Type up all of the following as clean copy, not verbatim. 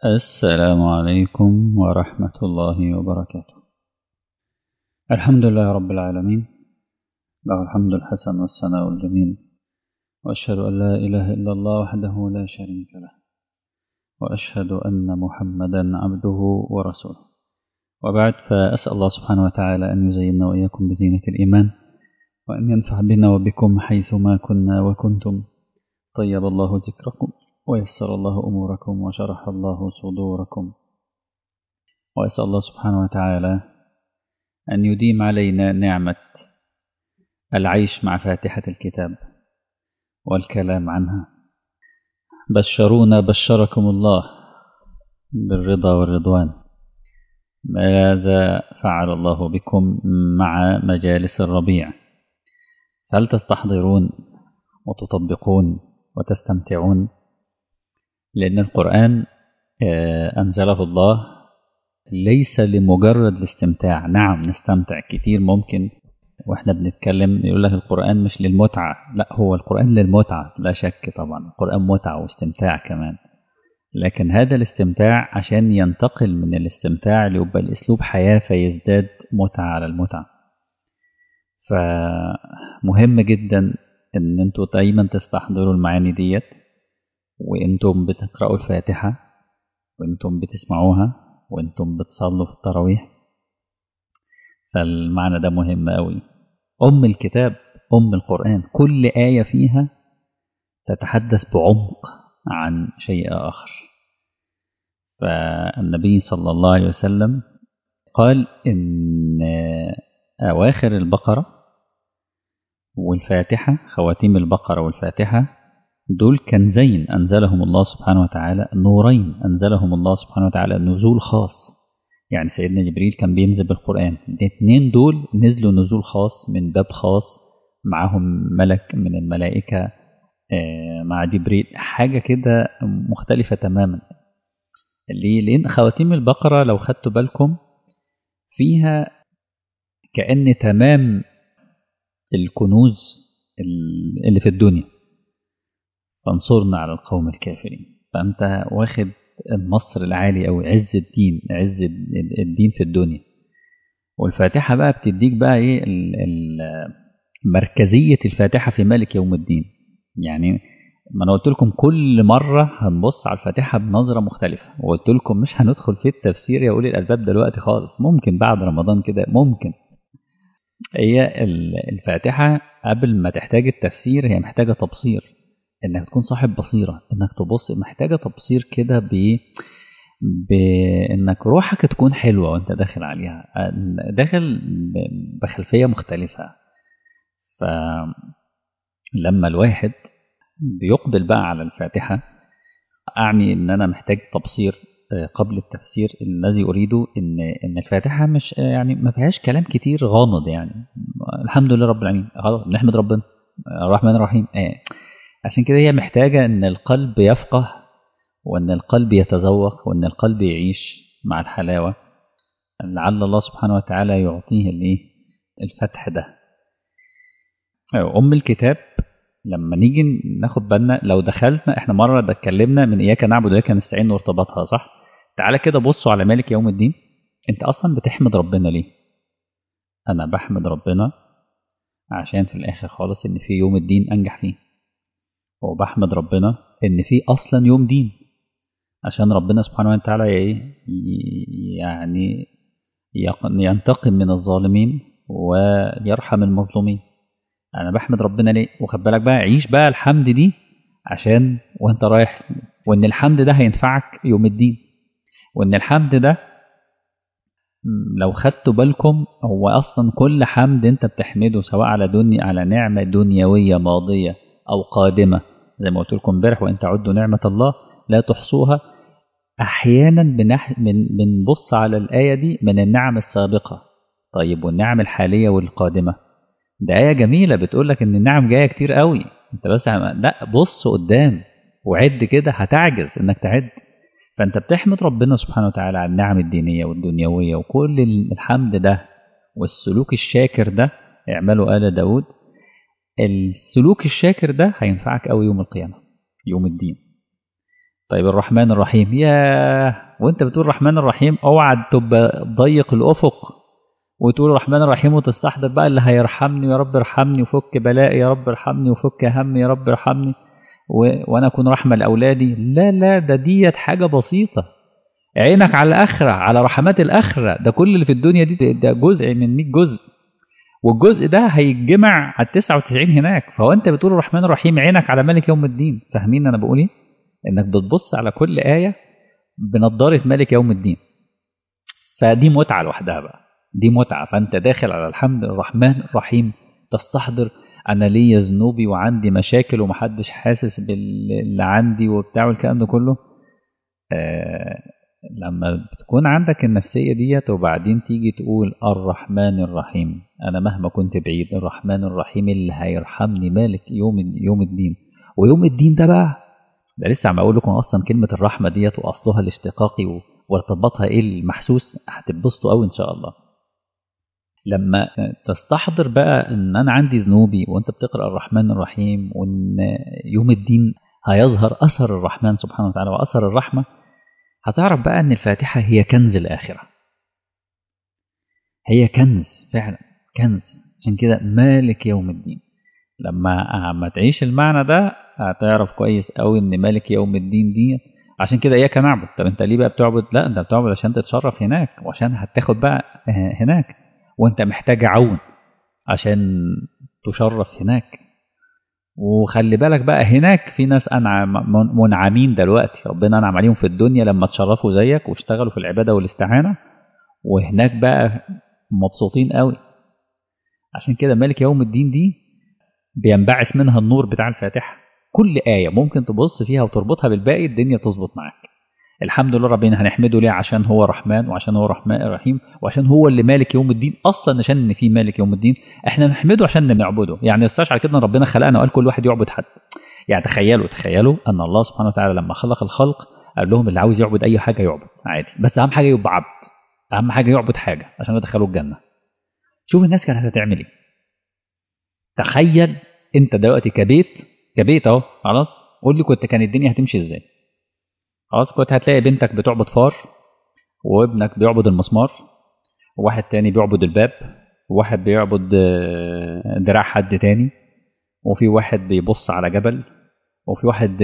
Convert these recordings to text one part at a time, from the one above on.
السلام عليكم ورحمة الله وبركاته. الحمد لله رب العالمين، له الحمد الحسن والثناء الجميل، وأشهد أن لا إله إلا الله وحده لا شريك له، وأشهد أن محمدا عبده ورسوله. وبعد، فأسأل الله سبحانه وتعالى أن يزيننا وإياكم بزينة الإيمان، وأن ينفع بنا وبكم حيثما كنا وكنتم. طيب الله ذكركم، ويسر الله أموركم، وشرح الله صدوركم. وأسأل الله سبحانه وتعالى أن يديم علينا نعمة العيش مع فاتحة الكتاب والكلام عنها. بشرونا بشركم الله بالرضا والرضوان. ماذا فعل الله بكم مع مجالس الربيع؟ هل تستحضرون وتطبقون وتستمتعون؟ لأن القرآن أنزله الله ليس لمجرد الاستمتاع. نعم نستمتع كتير، ممكن واحنا بنتكلم يقول لك القرآن مش للمتعة. لا، هو القرآن للمتعة لا شك، طبعا القرآن متعة واستمتاع كمان، لكن هذا الاستمتاع عشان ينتقل من الاستمتاع ليبقى الأسلوب حياة فيزداد متعة على المتعة. فمهم جدا ان انتوا دايما تستحضروا المعاني ديت وانتم بتقرأوا الفاتحة، وانتم بتسمعوها، وانتم بتصلوا في التراويح. فالمعنى ده مهم قوي. أم الكتاب، أم القرآن، كل آية فيها تتحدث بعمق عن شيء آخر. فالنبي صلى الله عليه وسلم قال إن أواخر البقرة والفاتحة، خواتيم البقرة والفاتحة، دول كنزين أنزلهم الله سبحانه وتعالى، نورين أنزلهم الله سبحانه وتعالى، نزول خاص. يعني سيدنا جبريل كان بينزل بالقرآن، الاثنين دول نزلوا نزول خاص من باب خاص، معهم ملك من الملائكة مع جبريل، حاجة كده مختلفة تماما. ليه؟ لأن خواتيم البقرة لو خدتوا بالكم فيها كأن تمام الكنوز اللي في الدنيا، فانصرنا على القوم الكافرين. فأنت واخد النصر العالي أو عز الدين، عز الدين في الدنيا. والفاتحة بقى بتديك بقى إيه مركزية الفاتحة في مالك يوم الدين. يعني ما أنا قلت لكم كل مرة هنبص على الفاتحة بنظرة مختلفة، وقلت لكم مش هندخل في التفسير يا أولي الألباب دلوقتي خالص، ممكن بعد رمضان كده ممكن. هي الفاتحة قبل ما تحتاج التفسير هي محتاجة تبصير، انك تكون صاحب بصيرة، انك تبص، محتاجة تبصير كده بانك روحك تكون حلوة وانت داخل عليها، داخل بخلفية مختلفة. فلما الواحد بيقبل بقى على الفاتحة، أعني إن أنا محتاج تبصير قبل التفسير. الذي أريده إن الفاتحة مش يعني ما فيهاش كلام كتير غامض. يعني الحمد لله رب العالمين، خلاص بنحمد ربنا الرحمن الرحيم. عشان كده هي محتاجة إن القلب يفقه، وإن القلب يتذوق، وإن القلب يعيش مع الحلاوة. لعل الله سبحانه وتعالى يعطيه الفتح ده. أم الكتاب لما نيجي ناخد بالنا، لو دخلنا احنا مرة ده اتكلمنا من إياك نعبد وإياك نستعين وارتباطها، صح؟ تعالى كده بصوا على مالك يوم الدين. انت أصلا بتحمد ربنا ليه؟ أنا بحمد ربنا عشان في الآخر خالص إن في يوم الدين أنجح فيه، وبحمد ربنا إن في أصلا يوم دين عشان ربنا سبحانه وتعالى يعني ينتقم من الظالمين ويرحم المظلومين. انا بحمد ربنا ليه؟ وخد بالك بقى، عيش بقى الحمد دي عشان وانت رايح، وان الحمد ده هينفعك يوم الدين. وان الحمد ده لو خدتوا بالكم هو اصلا كل حمد انت بتحمده، سواء على نعمة دنيوية ماضية او قادمة، زي ما قلت لكم امبارح، وان تعدوا نعمة الله لا تحصوها. احيانا بنبص على الآية دي من النعم السابقة. طيب والنعم الحالية والقادمة؟ ده آية جميلة بتقول لك إن النعم جاية كتير قوي، أنت بس لا بص قدام وعد كده، هتعجز إنك تعد. فأنت بتحمد ربنا سبحانه وتعالى على النعم الدينية والدنيوية وكل الحمد ده، والسلوك الشاكر ده. اعملوا آل داود. السلوك الشاكر ده هينفعك قوي يوم القيامة، يوم الدين. طيب الرحمن الرحيم، وانت بتقول الرحمن الرحيم اوعى تبقى ضيق الافق وتقول الرحمن الرحيم وتستحضر بقى اللي هيرحمني يا رب ارحمني وفك بلائي يا رب ارحمني وفك همي يا رب ارحمني وانا اكون رحمه لاولادي. لا لا، ديت حاجه بسيطه. عينك على الاخره، على رحمات الاخره. ده كل اللي في الدنيا دي ده جزء من 100 جزء، والجزء ده هيتجمع على 99 هناك. فهو انت بتقول الرحمن الرحيم عينك على مالك يوم الدين. فاهمين انا بقول ايه؟ انك بتبص على كل ايه بنضاره مالك يوم الدين. فدي متعه لوحدها بقى، دي متعه. فانت داخل على الحمد الرحمن الرحيم تستحضر انا ليا ذنوبي وعندي مشاكل ومحدش حاسس باللي عندي وبتاع والكلام ده كله. لما بتكون عندك النفسية ديت وبعدين تيجي تقول الرحمن الرحيم، أنا مهما كنت بعيد الرحمن الرحيم اللي هيرحمني مالك يوم الدين. ويوم الدين ده بقى، ده لسه عم أقول لكم أصلا كلمة الرحمة ديت وأصلها الاشتقاقي وارتباطها إيه المحسوس. هتتبسطوا أوي إن شاء الله لما تستحضر بقى إن أنا عندي ذنوبي وأنت بتقرأ الرحمن الرحيم، وإن يوم الدين هيظهر أثر الرحمن سبحانه وتعالى وأثر الرحمة. هتعرف بقى ان الفاتحة هي كنز الآخرة، هي كنز فعلا، كنز. عشان كده مالك يوم الدين، لما تعيش المعنى ده هتعرف كويس قوي ان مالك يوم الدين دي. عشان كده اياك نعبد. طب انت ليه بقى بتعبد؟ لا، انت بتعبد عشان تتشرف هناك وعشان هتاخد بقى هناك، وانت محتاج عون عشان تشرف هناك. وخلي بالك بقى هناك في ناس منعمين دلوقتي، ربنا انعم عليهم في الدنيا لما تشرفوا زيك واشتغلوا في العبادة والاستعانة، وهناك بقى مبسوطين قوي. عشان كده مالك يوم الدين دي بينبعث منها النور بتاع الفاتحة. كل آية ممكن تبص فيها وتربطها بالباقي الدنيا تظبط معاك. الحمد لله ربنا هنحمده ليه؟ عشان هو رحمن، وعشان هو رحمن الرحيم، وعشان هو اللي مالك يوم الدين اصلا. عشان ان في مالك يوم الدين احنا نحمده عشان نعبده. يعني استشعر كده ان ربنا خلقنا وقال كل واحد يعبد حد. يعني تخيلوا ان الله سبحانه وتعالى لما خلق الخلق قال لهم اللي عاوز يعبد اي حاجه يعبد عادي، بس اهم حاجه يبقى عبد، اهم حاجه يعبد حاجه عشان يدخلوا الجنه. شوف الناس كانت هتعمل ايه. تخيل انت دلوقتي كبيت اهو، خلاص قول لي كانت الدنيا هتمشي ازاي؟ خلاص كنت هتلاقي بنتك بتعبد فار، وابنك بيعبد المسمار، وواحد تاني بيعبد الباب، وواحد بيعبد دراع حد تاني، وفي واحد بيبص على جبل، وفي واحد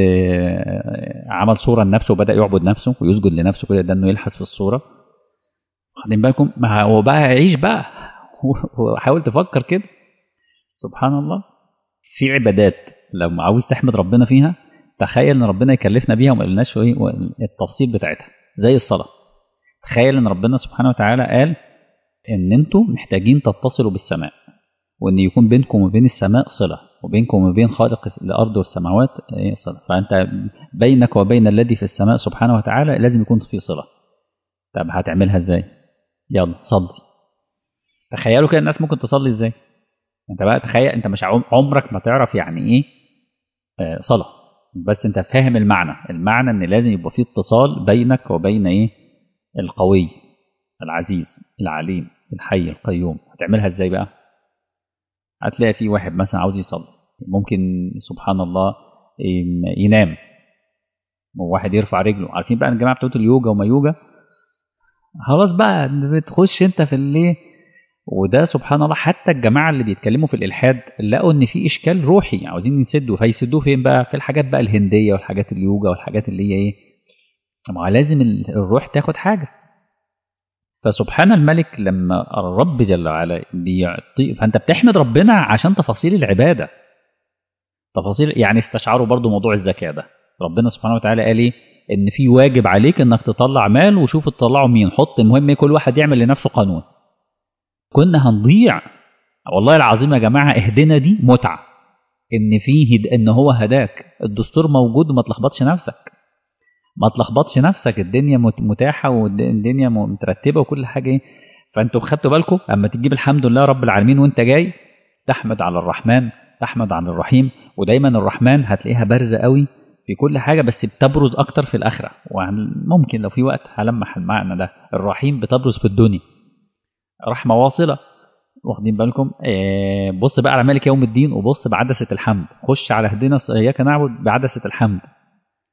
عمل صورة لنفسه وبدأ يعبد نفسه ويسجد لنفسه كده، ده انه يلحس في الصورة. خدين بالكم؟ ما هو بقى عيش بقى وحاول تفكر كده. سبحان الله. في عبادات لو عاوز تحمد ربنا فيها تخيل ان ربنا يكلفنا بيها وما قلناش ايه التفصيل بتاعتها. زي الصلاة، تخيل ان ربنا سبحانه وتعالى قال ان انتم محتاجين تتصلوا بالسماء، وان يكون بينكم وبين السماء صلة، وبينكم وبين خالق الارض والسماوات صلة. فانت بينك وبين الذي في السماء سبحانه وتعالى لازم يكون في صلة. طب هتعملها ازاي؟ يلا صلي. تخيلوا كده الناس ممكن تصلي ازاي. انت بقى تخيل، انت مش عمرك ما تعرف يعني ايه صلاة، بس انت فاهم المعنى ان لازم يبقى في اتصال بينك وبين ايه؟ القوي العزيز العليم الحي القيوم. هتعملها ازاي بقى؟ هتلاقي في واحد مثلا عاوز يصلي، ممكن سبحان الله ينام، وواحد يرفع رجله. عارفين بقى الجماعه بتوع اليوجا وما يوجا، خلاص بقى بتخش انت في اللي. وده سبحان الله حتى الجماعه اللي بيتكلموا في الالحاد لقوا ان في اشكال روحي عاوزين يسدوا، فيسدوه فين بقى؟ في الحاجات بقى الهنديه والحاجات اليوجا والحاجات اللي هي ايه، ما لازم الروح تاخد حاجه. فسبحان الملك لما الرب جل وعلا بيعطي، فانت بتحمد ربنا عشان تفاصيل العباده. تفاصيل يعني استشعروا برضو موضوع الزكاه ده. ربنا سبحانه وتعالى قال ايه؟ ان في واجب عليك انك تطلع مال، وشوف تطلعه مين. حط المهم ايه؟ كل واحد يعمل لنفسه قانون. كنا هنضيع والله العظيم يا جماعه. اهدنا دي متعه ان فيه ان هو هداك. الدستور موجود وما تلخبطش نفسك، ما تلخبطش نفسك. الدنيا متاحه والدنيا مترتبه وكل حاجه ايه. فانتوا خدتوا بالكم اما تجيب الحمد لله رب العالمين وانت جاي تحمد على الرحمن، تحمد على الرحيم. ودايما الرحمن هتلاقيها بارزه قوي في كل حاجه، بس بتبرز اكتر في الاخره. وممكن لو في وقت هلمح المعنى ده. الرحيم بتبرز في الدنيا، رحمه واصله. واخدين بالكم؟ بص بقى على مالك يوم الدين، وبص بعدسه الحمد. خش على اهدنا اياك نعبد بعدسه الحمد.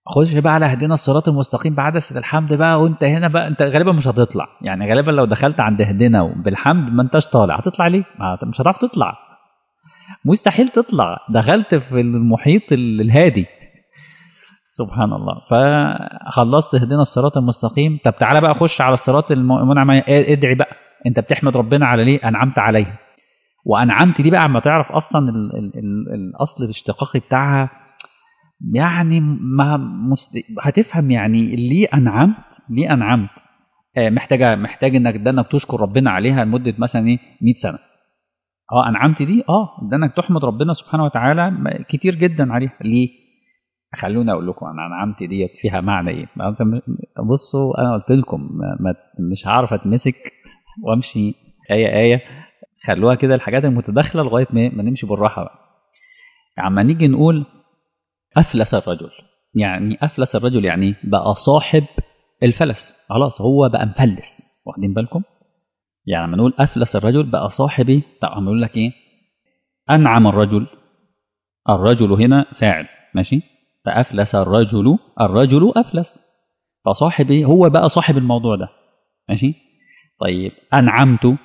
خش بقى على اهدنا الصراط المستقيم بعدسة الحمد بقى، وانت هنا بقى انت غالبا مش هتطلع، يعني غالبا لو دخلت عند اهدنا بالحمد ما انتش طالع، هتطلع ليه؟ مش هتعرف تطلع، مستحيل تطلع، دخلت في المحيط الهادي. سبحان الله. فخلصت اهدنا الصراط المستقيم، طب تعالى بقى خش على الصراط المنعم عليه، ادعي بقى، انت بتحمد ربنا على ليه انعمت عليه. وانعمت دي بقى اما تعرف اصلا الاصل الاشتقاقي بتاعها، يعني ما هتفهم يعني ليه انعمت، ليه انعمت. محتاج انك تشكر ربنا عليها لمده مثلا ايه 100 سنه. انعمت دي ده انك تحمد ربنا سبحانه وتعالى كتير جدا عليها. ليه؟ خلوني اقول لكم انا انعمت ديت فيها معنى ايه. بصوا انا قلت لكم مش هعرف اتمسك وامشي ايه خلوها كده الحاجات المتداخله لغايه ما نمشي بالراحه بقى. عما نيجي نقول افلس الرجل، يعني افلس الرجل يعني بقى صاحب الفلس، خلاص هو بقى مفلس، واخدين بالكم؟ يعني لما نقول افلس الرجل بقى صاحب ايه، طب هنقول لك ايه؟ انعم الرجل، الرجل هنا فاعل ماشي، فافلس الرجل، الرجل افلس، فصاحب ايه؟ هو بقى صاحب الموضوع ده ماشي. طيب انعمت،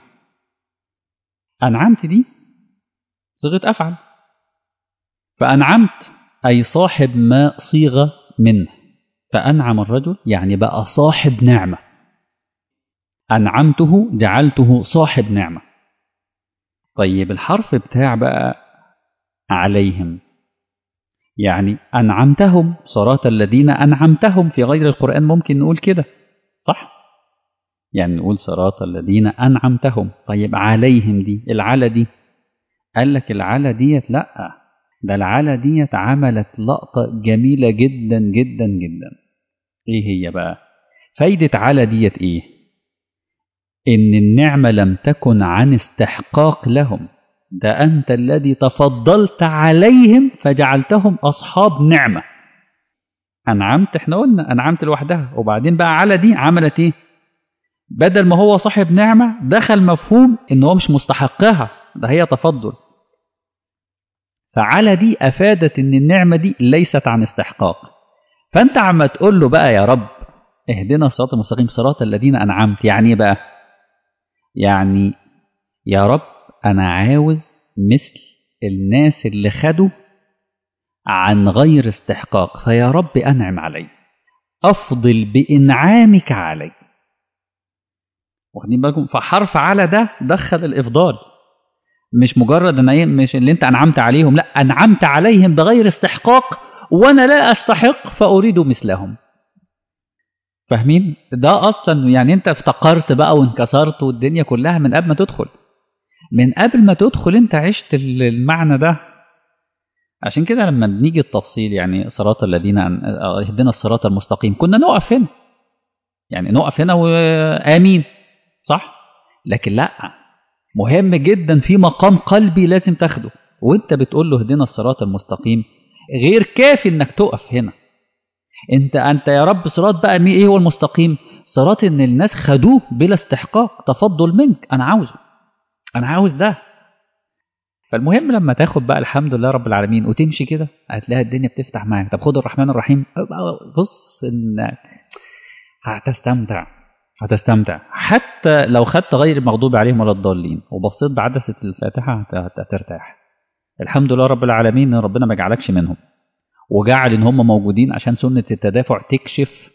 انعمت دي صيغه افعل، فانعمت اي صاحب ما صيغه منه، فانعم الرجل يعني بقى صاحب نعمه، انعمته جعلته صاحب نعمه. طيب الحرف بتاع بقى عليهم، يعني انعمتهم صراط الذين انعمتهم، في غير القران ممكن نقول كده صح، يعني نقول صراط الذين انعمتهم. طيب عليهم دي، العلى دي، قال لك العلى ديت لا، ده العلى ديت عملت لقطة جميلة جدا جدا جدا. ايه هي بقى فايدة على ديت؟ ايه؟ ان النعمة لم تكن عن استحقاق لهم، ده انت الذي تفضلت عليهم فجعلتهم اصحاب نعمة. انعمت، احنا قلنا انعمت لوحدها، وبعدين بقى على دي عملت ايه؟ بدل ما هو صاحب نعمة دخل مفهوم ان هو مش مستحقها، ده هي تفضل. فعلى دي افادت ان النعمة دي ليست عن استحقاق. فانت عم تقول له بقى يا رب اهدنا الصراط المستقيم صراط الذين انعمت، يعني ايه بقى؟ يعني يا رب انا عاوز مثل الناس اللي خدوا عن غير استحقاق، فيا رب انعم علي، افضل بانعامك علي. واخدين بالكم؟ فحرف على ده دخل الافضال، مش مجرد ان مش اللي انت انعمت عليهم، لا انعمت عليهم بغير استحقاق وانا لا استحق فاريد مثلهم. فاهمين؟ ده اصلا يعني انت افتقرت بقى وانكسرت والدنيا كلها من قبل ما تدخل، من قبل ما تدخل انت عشت المعنى ده. عشان كده لما بنيجي التفصيل يعني صراط الذين اهدنا الصراط المستقيم، كنا نقف هنا، يعني نقف هنا وامين صح، لكن لا، مهم جدا في مقام قلبي لازم تاخده وانت بتقول له اهدنا الصراط المستقيم. غير كافي انك تقف هنا، انت يا رب صراط بقى ايه هو المستقيم؟ صراط ان الناس خدوه بلا استحقاق، تفضل منك، انا عاوزه، انا عاوز ده. فالمهم لما تاخد بقى الحمد لله رب العالمين وتمشي كده هتلاقي الدنيا بتفتح معاك. طب خد الرحمن الرحيم، بص ان هتستمتع، هتستمتع حتى لو خدت غير المغضوب عليهم ولا الضالين وبصيت بعدسة الفاتحة هترتاح. الحمد لله رب العالمين ان ربنا ما جعلكش منهم، وجعل ان هم موجودين عشان سنة التدافع تكشف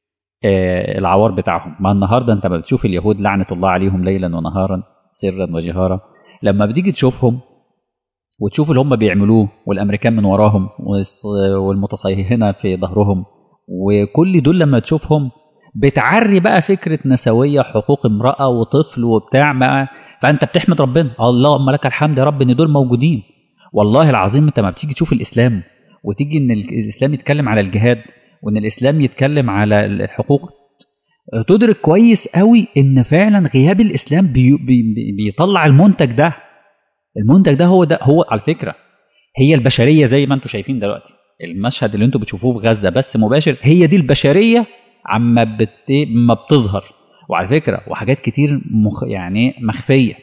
العوار بتاعهم. ما النهارده انت ما بتشوف اليهود لعنة الله عليهم ليلا ونهارا سرا وجهارا، لما بتيجي تشوفهم وتشوف اللي هم بيعملوه والامريكان من وراهم والمتصيهنة في ظهرهم وكل دول، لما تشوفهم بتعري بقى فكرة نسوية حقوق امرأة وطفل وبتاع ما، فأنت بتحمد ربنا اللهم لك الحمد يا رب إن دول موجودين. والله العظيم أنت ما بتيجي تشوف الإسلام وتيجي إن الإسلام يتكلم على الجهاد وإن الإسلام يتكلم على الحقوق، تدرك كويس قوي إن فعلا غياب الإسلام بيطلع المنتج ده. المنتج ده هو على فكرة هي البشرية زي ما أنتم شايفين دلوقتي. المشهد اللي أنتم بتشوفوه في غزة بس مباشر، هي دي البشرية ما بتظهر. وعلى فكرة وحاجات كتير يعني مخفية.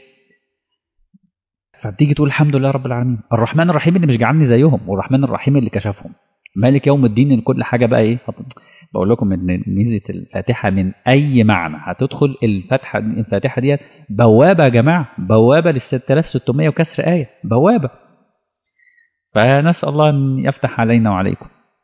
فبتيجي تقول الحمد لله رب العالمين الرحمن الرحيم اللي مش جعلني زيهم، والرحمن الرحيم اللي كشفهم. مالك يوم الدين ان كل حاجه بقى ايه. بقول لكم ان ميزه الفاتحه من اي معنى هتدخل الفاتحه ديت بوابه يا جماعه، بوابه لل 6600 وكسر ايه، بوابه. فنسال الله ان يفتح علينا وعليكم.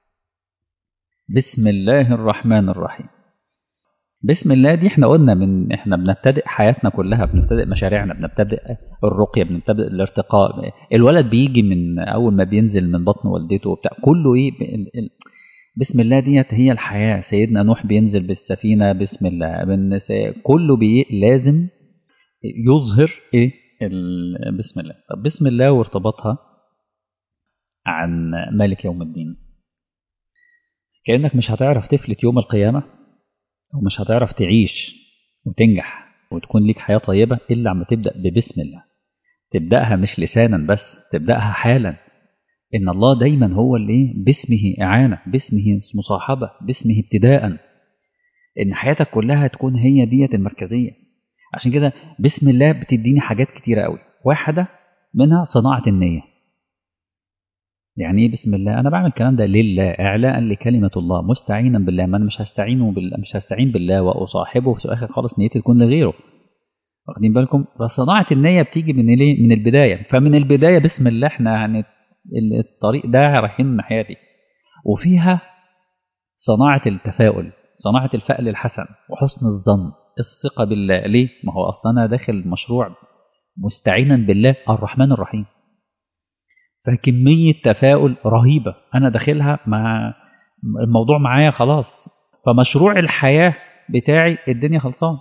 بسم الله الرحمن الرحيم. بسم الله دي احنا قلنا احنا بنبتدئ حياتنا كلها، بنبتدئ مشاريعنا، بنبتدئ الرقيه، بنبتدئ الارتقاء. الولد بيجي من اول ما بينزل من بطن والدته وبتاع كله ايه بسم الله ديت هي الحياه. سيدنا نوح بينزل بالسفينه بسم الله، كله لازم يظهر ايه بسم الله. طب بسم الله وارتباطها عن مالك يوم الدين، كأنك مش هتعرف تفلت يوم القيامة، ومش هتعرف تعيش وتنجح وتكون ليك حياة طيبة إلا عم تبدأ ببسم الله. تبدأها مش لسانا بس، تبدأها حالا. إن الله دايما هو اللي باسمه إعانة، باسمه مصاحبة، باسمه ابتداء. إن حياتك كلها تكون هي ديت المركزية. عشان كده بسم الله بتديني حاجات كتيرة قوي. واحدة منها صناعة النية. يعني ايه بسم الله؟ انا بعمل الكلام ده لله، اعلاء لكلمه الله، مستعينا بالله. ما انا مش هستعين بالله واصاحبه في الاخر خالص نيتي تكون لغيره. واخدين بالكم؟ فصناعه النيه بتيجي من البدايه. فمن البدايه بسم الله احنا الطريق ده رايحين الناحيه دي. وفيها صناعه التفاؤل، صناعه الفأل الحسن وحسن الظن، الثقه بالله. ليه؟ ما هو اصلا انا داخل مشروع مستعينا بالله الرحمن الرحيم. فكمية تفاؤل رهيبة أنا داخلها مع الموضوع معايا خلاص. فمشروع الحياة بتاعي الدنيا خلصان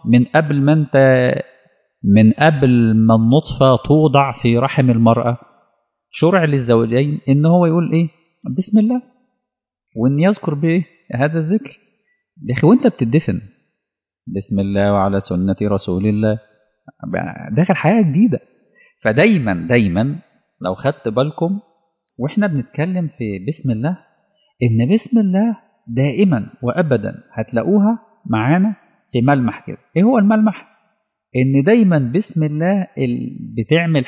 من قبل ما النطفة توضع في رحم المرأة. شرع للزوجين إن هو يقول إيه؟ بسم الله، وإن يذكر بإيه؟ هذا الذكر. يا أخي وأنت بتدفن بسم الله وعلى سنة رسول الله، داخل حياة جديدة. فدايما دايما لو خدت بالكم واحنا بنتكلم في بسم الله، ان بسم الله دائما وابدا هتلاقوها معانا في ملمح كده. ايه هو الملمح؟ ان دايما بسم الله بتعمل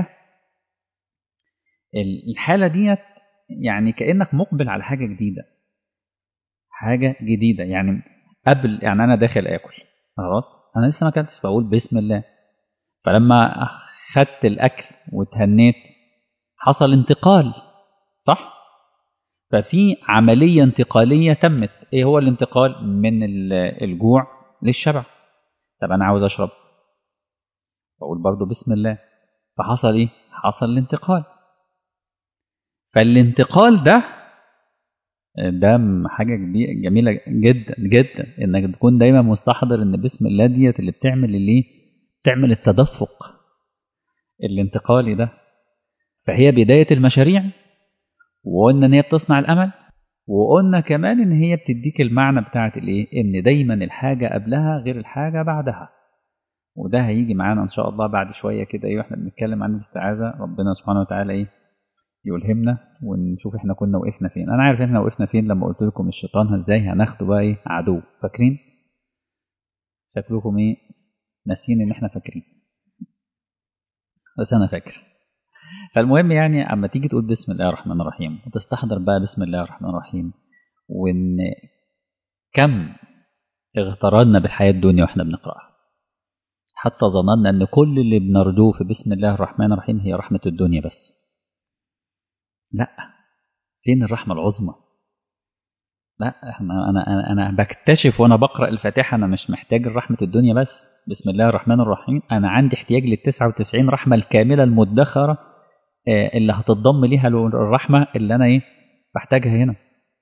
الحالة ديت، يعني كأنك مقبل على حاجة جديدة، حاجة جديدة. يعني يعني انا داخل اكل خلاص، انا لسه ما اكلتش، بقول بسم الله. فلما خدت الاكل وتهنيت حصل انتقال، صح؟ ففي عملية انتقالية تمت. ايه هو الانتقال؟ من الجوع للشبع. طب انا عاوز اشرب، بقول برضو بسم الله. فحصل ايه؟ حصل الانتقال. فالانتقال ده حاجة جميلة جدا جدا، انك تكون دايما مستحضر ان بسم الله ديت اللي بتعمل بتعمل التدفق الانتقالي ده. فهي بداية المشاريع، وقلنا ان هي بتصنع الامل، وقلنا كمان ان هي بتديك المعنى بتاعت الايه، ان دايما الحاجة قبلها غير الحاجة بعدها. وده هيجي معانا ان شاء الله بعد شوية كده ايه، واحنا بنتكلم عن الاستعاذة. ربنا سبحانه وتعالى ايه يلهمنا ونشوف احنا كنا وقفنا فين. انا عارف احنا وقفنا فين لما قلت لكم الشيطان ازاي هناخده بقى ايه عدو. فاكرين؟ شكلكم ايه ناسيين ان احنا فاكرين، بس انا فاكر. فالمهم يعني اما تيجي تقول بسم الله الرحمن الرحيم وتستحضر بقى بسم الله الرحمن الرحيم، وان كم اغتررنا بالحياة الدنيا واحنا بنقرأها، حتى ظننا ان كل اللي بنرجوه في بسم الله الرحمن الرحيم هي رحمة الدنيا بس. لا، فين الرحمة العظمى؟ لا، انا بكتشف وانا بقرأ الفاتحة انا مش محتاج رحمة الدنيا بس. بسم الله الرحمن الرحيم انا عندي احتياج لل99 رحمة الكاملة المدخرة، اللي هتتضم ليها الرحمة اللي انا بحتاجها هنا.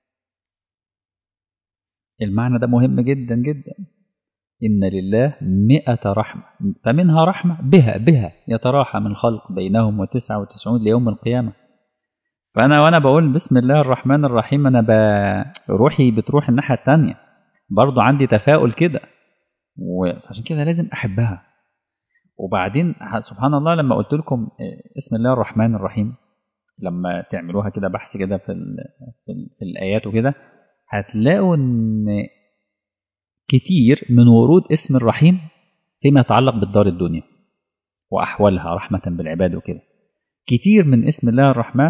المعنى ده مهم جدا جدا. إن لله 100 رحمة، فمنها رحمة بها يتراحم الخلق بينهم، و99 ليوم القيامة. وأنا بقول بسم الله الرحمن الرحيم أنا روحي بتروح الناحية التانية، برضو عندي تفاؤل كده، وعشان كده لازم أحبها. وبعدين سبحان الله لما قلت لكم بسم الله الرحمن الرحيم، لما تعملوها كده بحث كده في الآيات وكده، هتلاقوا إن كتير من ورود اسم الرحيم فيما يتعلق بالدار الدنيا وأحوالها رحمة بالعباد وكده. كتير من اسم الله الرحمن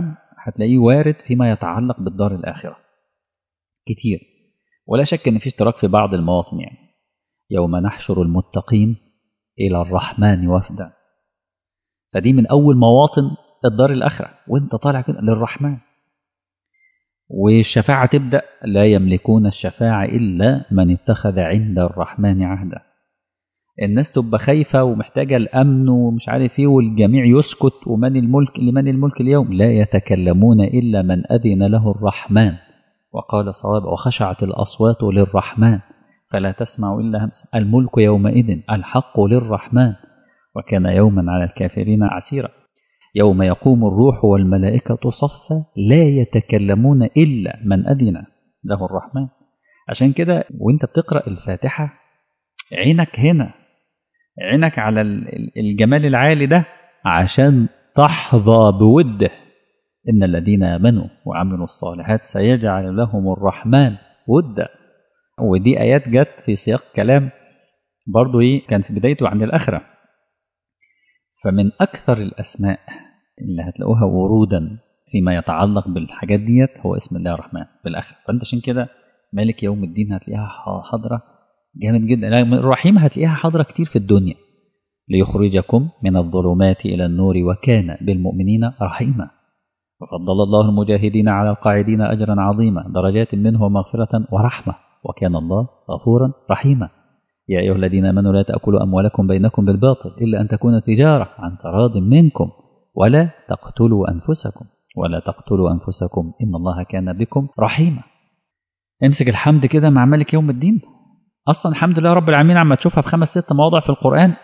هتلاقيه وارد فيما يتعلق بالدار الآخرة كتير، ولا شك أن في اشتراك في بعض المواطن. يعني يوم نحشر المتقين إلى الرحمن وفدا، فدي من أول مواطن الدار الآخرة وانت طالع كده للرحمن. والشفاعة تبدأ لا يملكون الشفاعة إلا من اتخذ عند الرحمن عهدا. الناس تبقى خايفة ومحتاجة الأمن ومش عارف ايه، والجميع يسكت، ومن الملك لمن الملك اليوم، لا يتكلمون إلا من أذن له الرحمن وقال صواب، وخشعت الأصوات للرحمن فلا تسمع إلا همس. الملك يومئذ الحق للرحمن وكان يوما على الكافرين عسيرا. يوم يقوم الروح والملائكة صفا لا يتكلمون إلا من أذن له الرحمن. عشان كده وانت بتقرأ الفاتحة عينك هنا، عينك على الجمال العالي ده، عشان تحظى بوده. إن الذين آمنوا وعملوا الصالحات سيجعل لهم الرحمن ودا. ودي آيات جت في سياق كلام برضو كان في بدايته عن الآخرة. فمن أكثر الأسماء اللي هتلاقوها ورودا فيما يتعلق بالحاجات ديت هو اسم الله الرحمن بالآخرة. فأنت عشان كده مالك يوم الدين هتلاقيها حاضرة جامد جدا. الرحيم هتلاقيها حاضرة كتير في الدنيا، ليخرجكم من الظلمات إلى النور وكان بالمؤمنين رحيما. وفضل الله المجاهدين على القاعدين أجرا عظيما، درجات منه ومغفرة ورحمة وكان الله غفورا رحيما. يا أيها الذين آمنوا لا تأكلوا أموالكم بينكم بالباطل إلا أن تكون تجارة عن تراض منكم ولا تقتلوا أنفسكم إن الله كان بكم رحيما. امسك الحمد كده مع مالك يوم الدين. أصلا الحمد لله رب العالمين عم تشوفها في 5-6 مواضع في القرآن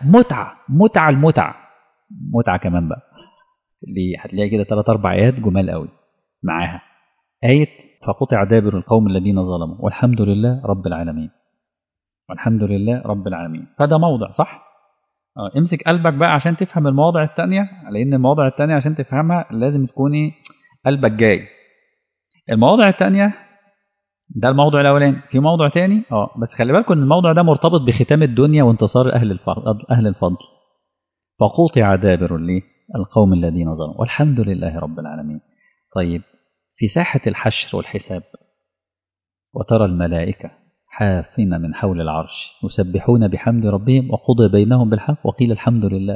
متعة كمان بقى، اللي هتلاقي كده 3-4 آيات جمال قوي معاها. آية فقطع دابر القوم الذين ظلموا والحمد لله رب العالمين. فده موضع صح. امسك قلبك بقى عشان تفهم المواضع التانية، لأن المواضع التانية عشان تفهمها لازم تكون قلبك جاي. المواضع التانية ده الموضوع الأولاني، في موضوع تاني بس خلي بالكم ان الموضع ده مرتبط بختام الدنيا وانتصار أهل الفضل. فقطع دابر القوم الذين ظلموا والحمد لله رب العالمين. طيب في ساحة الحشر والحساب وترى الملائكة حافين من حول العرش يسبحون بحمد ربهم وقضي بينهم بالحق وقيل الحمد لله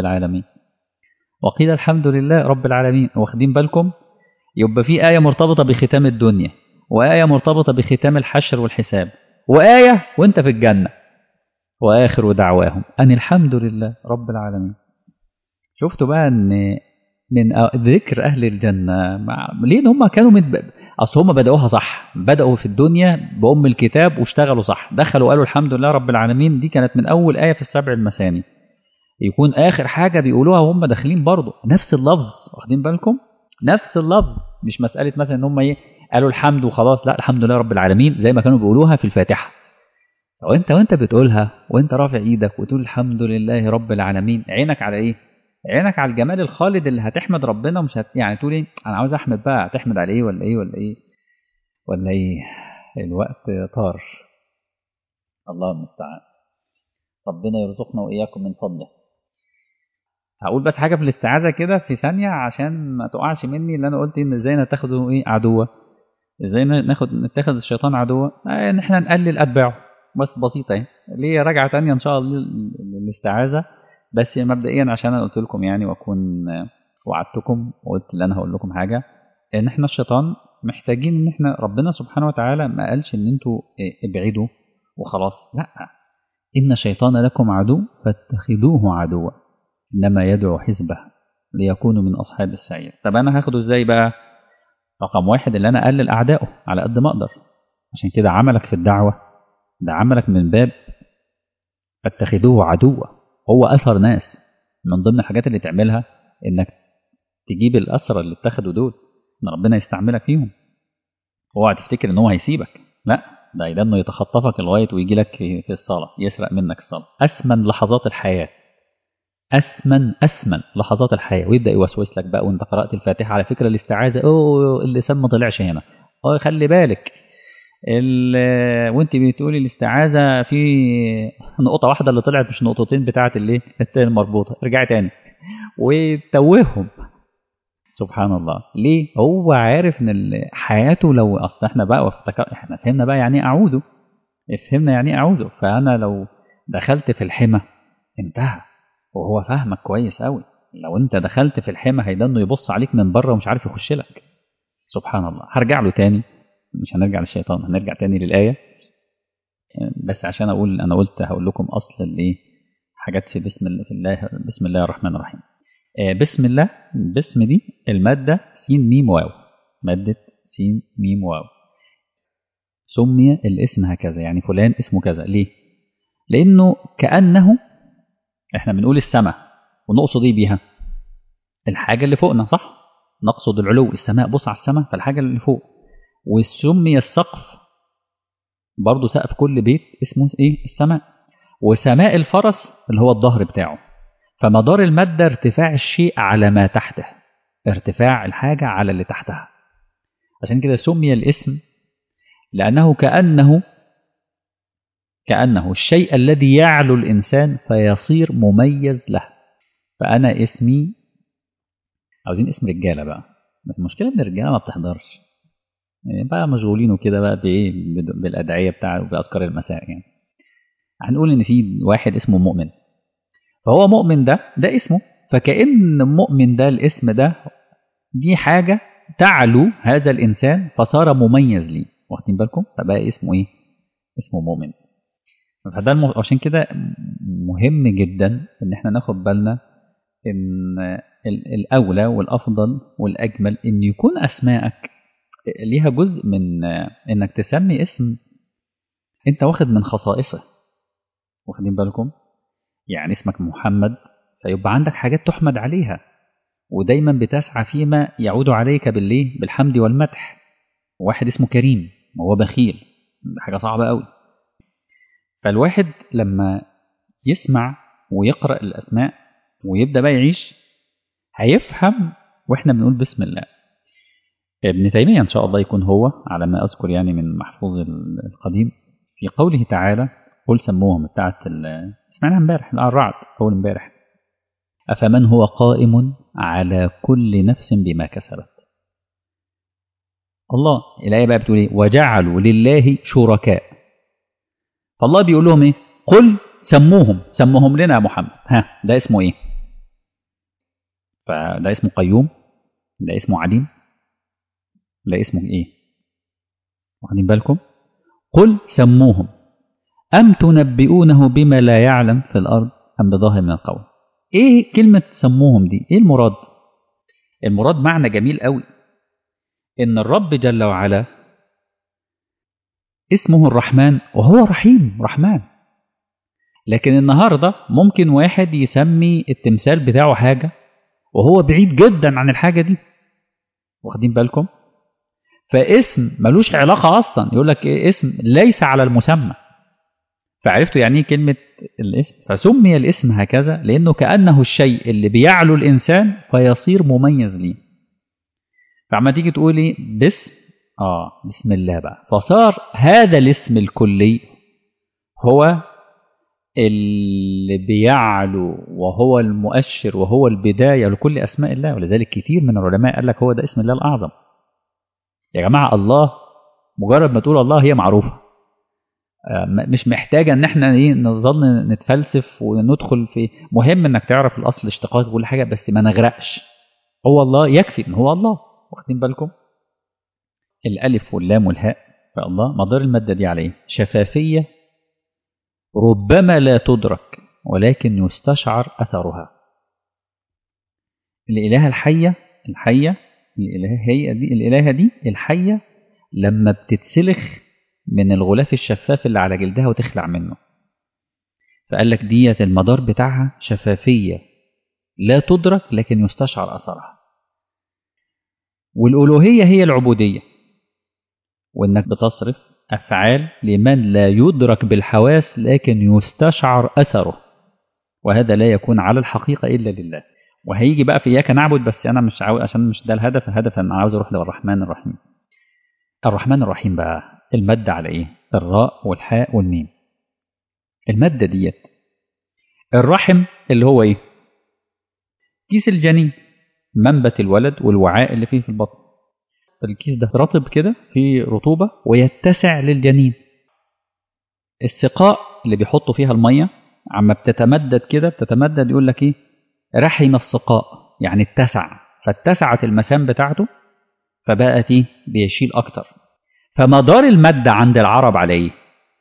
رب العالمين. واخدين بالكم؟ يبقى في آية مرتبطة بختام الدنيا، وآية مرتبطة بختام الحشر والحساب، وآية وانت في الجنة وآخر دعواهم أن الحمد لله رب العالمين. شفتوا بقى ان من ذكر أهل الجنة ليه هم كانوا أصل هم بدأوها صح، بدأوا في الدنيا بأم الكتاب واشتغلوا صح، دخلوا قالوا الحمد لله رب العالمين. دي كانت من أول آية في السبع المثاني، يكون آخر حاجة بيقولوها وهم داخلين برضو نفس اللفظ. واخدين بالكم؟ نفس اللفظ، مش مسألة مثلا ان هم قالوا الحمد وخلاص، لا الحمد لله رب العالمين زي ما كانوا بيقولوها في الفاتحة. وانت بتقولها وانت رافع ايدك وتقول الحمد لله رب العالمين، عينك على ايه؟ عينك على الجمال الخالد اللي هتحمد ربنا، مش يعني تقول انا عاوز احمد بقى، تحمد على ايه ولا ايه. الوقت طار، الله المستعان. ربنا يرزقنا واياكم من فضله. هقول بس حاجه في الاستعاذه كده في ثانيه عشان ما تقعش مني، اللي انا قلت ان ازاي نتخذه عدوه، ازاي نتخذ الشيطان عدوه، ان احنا نقلل اتباعه. بس بسيطه ليه راجعه ثانيه ان شاء الله للاستعاذه. بس مبدئيا عشان انا قلت لكم واكون وعدتكم وقلت ان انا هقول لكم حاجه، ان احنا الشيطان محتاجين ان احنا ربنا سبحانه وتعالى ما قالش ان انتوا ابعدوا وخلاص، لا، ان الشيطان لكم عدو فاتخذوه عدوا انما يدعو حزبه ليكونوا من اصحاب السعير. طب انا هاخده ازاي بقى؟ رقم 1 اللي انا اقلل اعدائه على قد ما اقدر. عشان كده عملك في الدعوه ده عملك من باب فاتخذوه عدوا. هو اثر ناس من ضمن الحاجات اللي تعملها انك تجيب الاسرى اللي اتخذوا دول ان ربنا يستعملك فيهم. اوعى تفتكر ان هو هيسيبك، لا، ده انه يتخطفك لغايه ويجي لك في الصلاه يسرق منك الصلاه. اثمن لحظات الحياه، أثمن لحظات الحياة، ويبدأ يوسوس لك بقى وانت قرأت الفاتحة. على فكرة الاستعاذة اللسان ما طلعش هنا، خلي بالك وانت بتقولي الاستعاذة في نقطة واحدة اللي طلعت مش نقطتين بتاعت التاني المربوطة. ارجعي تاني وتوههم. سبحان الله. ليه؟ هو عارف ان حياته لو اصل احنا بقى احنا فهمنا بقى يعني ايه اعوذ، فهمنا يعني ايه اعوذ. فانا لو دخلت في الحمى انتهى، وهو فاهمك كويس قوي. لو انت دخلت في الحمى هيدنه يبص عليك من بره ومش عارف يخش لك. سبحان الله. هرجع له تاني، مش هنرجع للشيطان، هنرجع تاني للآية. بس عشان اقول انا قلت هقول لكم اصل الايه حاجات في بسم الله الرحمن الرحيم. بسم الله، بسم دي المادة سين ميم واو، مادة سين ميم واو. سمي الاسم هكذا، يعني فلان اسمه كذا. ليه؟ لأنه كأنه احنا بنقول السماء ونقصد ايه بيها؟ الحاجة اللي فوقنا، صح؟ نقصد العلو، السماء، بص على السماء، فالحاجة اللي فوق. وسمي السقف برضه، سقف كل بيت اسمه ايه؟ السماء. وسماء الفرس اللي هو الظهر بتاعه. فمدار المادة ارتفاع الشيء على ما تحته، ارتفاع الحاجة على اللي تحتها. عشان كده سمي الاسم لأنه كأنه الشيء الذي يعلو الإنسان فيصير مميز له. فأنا اسمي، عاوزين اسم رجالة بقى، بس المشكلة إن الرجالة ما بتحضرش يعني، بقى مشغولين وكده بقى بإيه، بالأدعية بتاع وبأذكار المساء يعني. هنقول إن في واحد اسمه مؤمن، فهو مؤمن ده اسمه، فكأن مؤمن ده الاسم ده دي حاجة تعلو هذا الإنسان فصار مميز ليه. واخدين بالكم؟ فبقى اسمه إيه؟ اسمه مؤمن. فده عشان كده مهم جدا إن احنا ناخد بالنا إن الأولى والأفضل والأجمل إن يكون أسماءك ليها جزء من إنك تسمي اسم أنت واخد من خصائصه. واخدين بالكم؟ يعني اسمك محمد، فيبقى عندك حاجات تحمد عليها، ودايما بتسعى فيما يعود عليك بالحمد والمدح. واحد اسمه كريم وهو بخيل، حاجة صعبة قوي. فالواحد لما يسمع ويقرأ الأسماء ويبدأ بقى يعيش هيفهم. وإحنا بنقول بسم الله. ابن تيمية إن شاء الله يكون هو على ما أذكر يعني من محفوظ القديم، في قوله تعالى قل سموهم بتاعت سمعناها امبارح الرعد أول امبارح، أفمن هو قائم على كل نفس بما كسبت. الله الآية بقى بتقول إيه؟ وجعلوا لله شركاء. فالله بيقول لهم إيه؟ قل سموهم لنا يا محمد. ها ده اسمه إيه؟ فده اسمه قيوم، ده اسمه عليم، ده اسمه إيه؟ واخدين بالكم؟ قل سموهم أم تنبئونه بما لا يعلم في الأرض أم بظاهر من القول. إيه كلمة سموهم دي؟ إيه المراد؟ المراد معنى جميل قوي، إن الرب جل وعلا اسمه الرحمن وهو رحمن. لكن النهاردة ممكن واحد يسمي التمثال بتاعه حاجة وهو بعيد جدا عن الحاجة دي. واخدين بالكم؟ فاسم ملوش علاقة أصلا، يقول لك إيه؟ اسم ليس على المسمى. فعرفتوا يعني ايه كلمة الاسم؟ فسمي الاسم هكذا لأنه كأنه الشيء اللي بيعلو الإنسان فيصير مميز ليه. فعما تيجي تقولي بسم الله بقى، فصار هذا الاسم الكلي هو اللي بيعلو وهو المؤشر وهو البداية لكل أسماء الله. ولذلك كتير من العلماء قال لك هو ده اسم الله الأعظم. يا جماعة الله مجرد ما تقول الله هي معروفة، مش محتاجة ان احنا نظل نتفلسف وندخل في. مهم انك تعرف الاصل اشتقاق وكل حاجة، بس ما نغرقش. هو الله يكفي ان هو الله. واخدين بالكم؟ الالف واللام والهاء فالله مدار المادة دي عليه شفافية ربما لا تدرك ولكن يستشعر اثرها. الالهة الحية الالهة دي الحية لما بتتسلخ من الغلاف الشفاف اللي على جلدها وتخلع منه، فقال لك ديت المدار بتاعها شفافية لا تدرك لكن يستشعر أثرها. والألوهية هي العبودية، وإنك بتصرف أفعال لمن لا يدرك بالحواس لكن يستشعر أثره، وهذا لا يكون على الحقيقة إلا لله. وهيجي بقى في إياك نعبد، بس أنا مش عاوز عشان مش ده الهدف أنا عاوز أروح للرحمن الرحيم. الرحمن الرحيم بقى المادة على إيه؟ الراء والحاء والميم. المادة ديت الرحم اللي هو إيه؟ كيس الجنين. منبت الولد والوعاء اللي فيه في البطن. الكيس ده رطب كده فيه رطوبة ويتسع للجنين. السقاء اللي بيحطوا فيها المية عما بتتمدد كده بتتمدد، يقول لك ايه؟ رحم السقاء، يعني اتسع، فاتسعت المسام بتاعته فبقت ايه؟ بيشيل اكتر. فمدار المادة عند العرب على ايه؟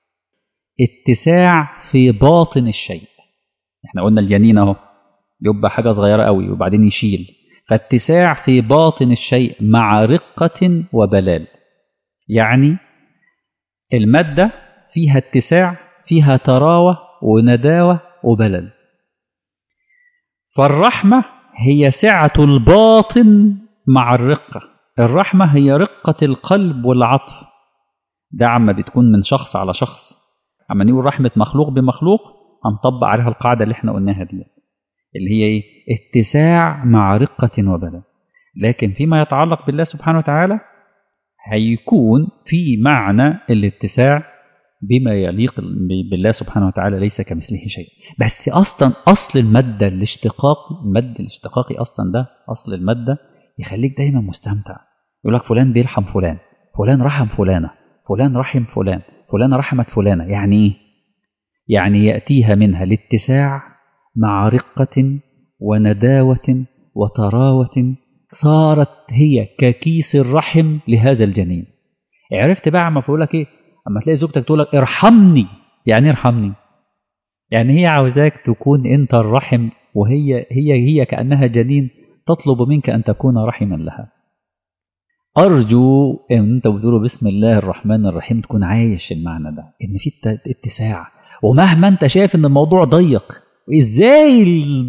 اتساع في باطن الشيء. احنا قلنا الجنين اهو يبقى حاجة صغيرة قوي وبعدين يشيل، فاتساع في باطن الشيء مع رقة وبلال. يعني المادة فيها اتساع، فيها تراوة ونداوة وبلل. فالرحمة هي سعة الباطن مع الرقة. الرحمة هي رقة القلب والعطف. ده عما بتكون من شخص على شخص. عما نقول رحمة مخلوق بمخلوق هنطبق عليها القاعدة اللي احنا قلناها دي، اللي هي ايه؟ اتساع مع رقة وبلل. لكن فيما يتعلق بالله سبحانه وتعالى هيكون في معنى الاتساع بما يليق بالله سبحانه وتعالى، ليس كمثله شيء. بس اصلا اصل الماده الاشتقاقي، المد الاشتقاقي اصلا ده اصل الماده يخليك دايما مستمتع. يقول لك فلان بيرحم فلان، فلان رحم فلانه، فلان رحم فلان، فلان رحمت فلانه. يعني ايه؟ يعني ياتيها منها الاتساع مع رقه ونداوه وتراوه، صارت هي ككيس الرحم لهذا الجنين. عرفت بقى عم بقول لك ايه؟ اما تلاقي زوجتك تقول لك ارحمني، يعني ايه ارحمني؟ يعني هي عاوزاك تكون انت الرحم، وهي كأنها جنين تطلب منك ان تكون رحما لها. ارجو ان انت بتقول بسم الله الرحمن الرحيم تكون عايش المعنى ده، ان في اتساع. ومهما انت شايف ان الموضوع ضيق، ازاي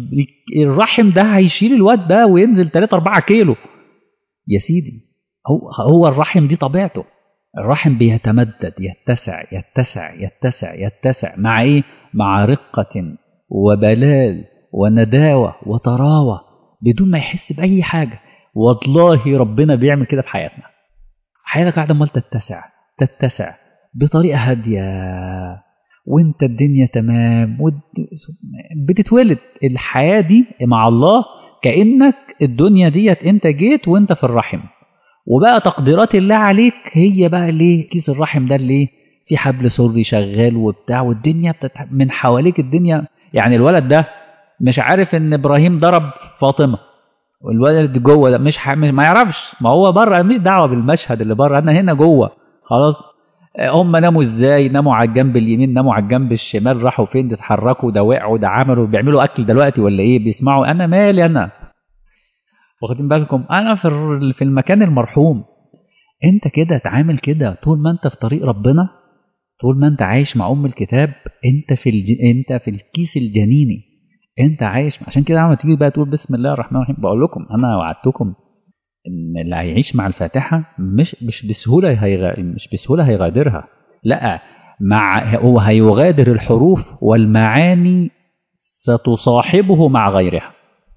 الرحم ده هيشيل الواد ده وينزل 3 4 كيلو؟ يا سيدي، هو الرحم دي طبيعته. الرحم بيتمدد، يتسع يتسع يتسع يتسع مع ايه؟ مع رقة وبلال ونداوة وتراوة بدون ما يحس بأي حاجة. والله ربنا بيعمل كده في حياتنا. حياتك قاعدة عمال تتسع تتسع بطريقة هادية، وانت الدنيا تمام بتتولد. الحياة دي مع الله كأنك الدنيا ديت انت جيت وانت في الرحم، وبقى تقديرات الله عليك هي بقى ليه كيس الرحم ده اللي في حبل سري شغال وبتاع، والدنيا من حواليك الدنيا. يعني الولد ده مش عارف ان ابراهيم ضرب فاطمه، والولد جوه ده مش ما يعرفش، ما هو بره، مش دعوه بالمشهد اللي بره، انا هنا جوه خلاص. هم ناموا ازاي؟ ناموا على الجنب اليمين، ناموا على الجنب الشمال، راحوا فين؟ ده اتحركوا، ده وقعوا، ده عملوا، بيعملوا اكل دلوقتي ولا ايه؟ بيسمعوا، انا مالي انا. واخدين بالكم؟ انا في المكان المرحوم. انت كده اتعامل كده طول ما انت في طريق ربنا، طول ما انت عايش مع ام الكتاب، انت انت في الكيس الجنيني، انت عايش. عشان كده لما تيجي بقى تقول بسم الله الرحمن الرحيم، بقول لكم انا وعدتكم ان اللي هيعيش مع الفاتحه مش بسهوله مش بسهوله هيغادرها. لا، هو هيغادر الحروف والمعاني ستصاحبه مع غيرها.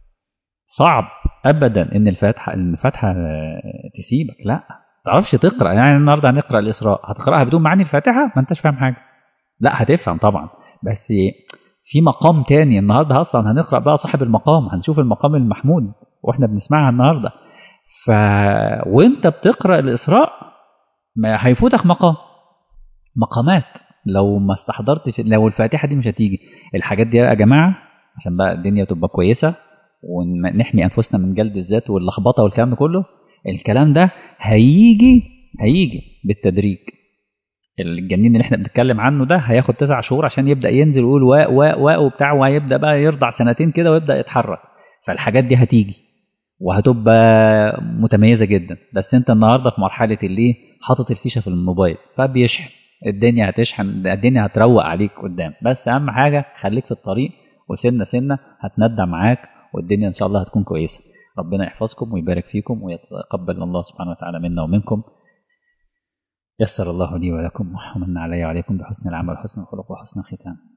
صعب ابدا ان الفاتحه تسيبك. لا، ما تعرفش تقرا. يعني النهارده هنقرا الاسراء، هتقراها بدون معاني الفاتحه؟ ما انتش فاهم حاجه. لا، هتفهم طبعا، بس في مقام تاني. النهارده اصلا هنقرا بقى صاحب المقام، هنشوف المقام المحمود واحنا بنسمعها النهارده. ف وانت بتقرا الاسراء ما هيفوتك مقامات لو ما استحضرتش، لو الفاتحه دي مش هتيجي. الحاجات دي يا جماعه عشان بقى الدنيا تبقى كويسه ونحمي انفسنا من جلد الذات واللخبطه والكلام ده كله، الكلام ده هيجي بالتدريج. الجنين اللي احنا بنتكلم عنه ده هياخد 9 شهور عشان يبدا ينزل ويقول واء واء واء وبتاع، وهيبدا بقى يرضع 2 كده ويبدا يتحرك. فالحاجات دي هتيجي وهتبقى متميزه جدا. بس انت النهارده في مرحله اللي حاطط الفيشه في الموبايل فبيشحن، الدنيا هتشحن، الدنيا هتروق عليك قدام. بس اهم حاجه خليك في الطريق، وسنه سنه هتندع معاك، والدنيا ان شاء الله هتكون كويسه. ربنا يحفظكم ويبارك فيكم ويتقبل الله سبحانه وتعالى منا ومنكم. يسر الله لي ولكم ومن علي وعليكم بحسن العمل وحسن الخلق وحسن الختام.